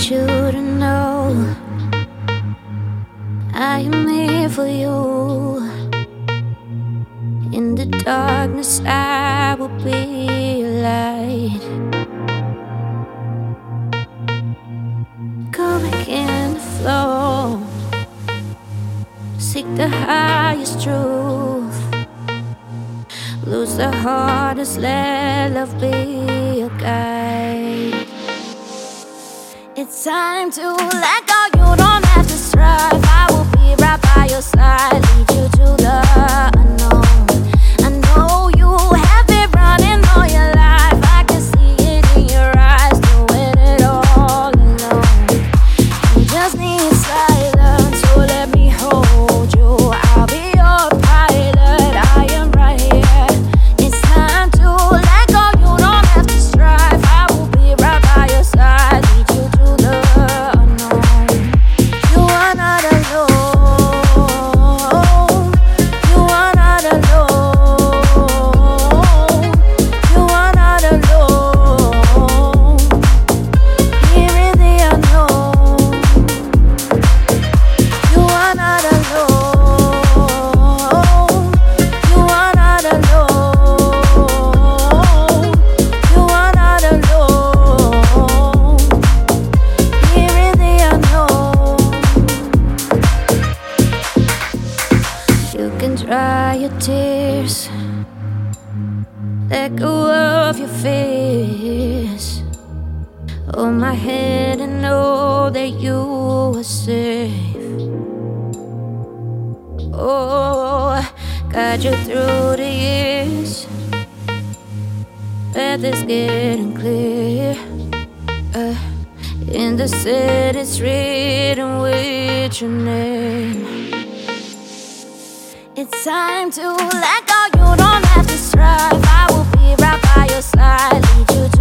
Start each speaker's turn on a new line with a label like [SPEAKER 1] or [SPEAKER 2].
[SPEAKER 1] you to know I am here for you. In the darkness I will be a light. Go back in the flow, seek the highest truth. Lose the hardest, let love be your guide. It's time to let go, you don't have to strive. I will be right by your side, lead you to the unknown. I know you have been running all your life, I can see it in your eyes, doing it all alone. You just need silence, so let me hold you. I'll be your pilot, I am right here. It's time to let go, you don't have to strive. I will be right by your side, lead you to the unknown. You are not alone, you are not alone, you are not alone. Here in the unknown, you are not alone, you are not alone, you are not alone. Here in the unknown, you can dry your tears, let go of your fears. Hold my hand and know that you are safe. Oh, guide you through the years. Path is getting clear. In the set it's written with your name. It's time to let go, you don't have to strive. I will be right by your side, lead you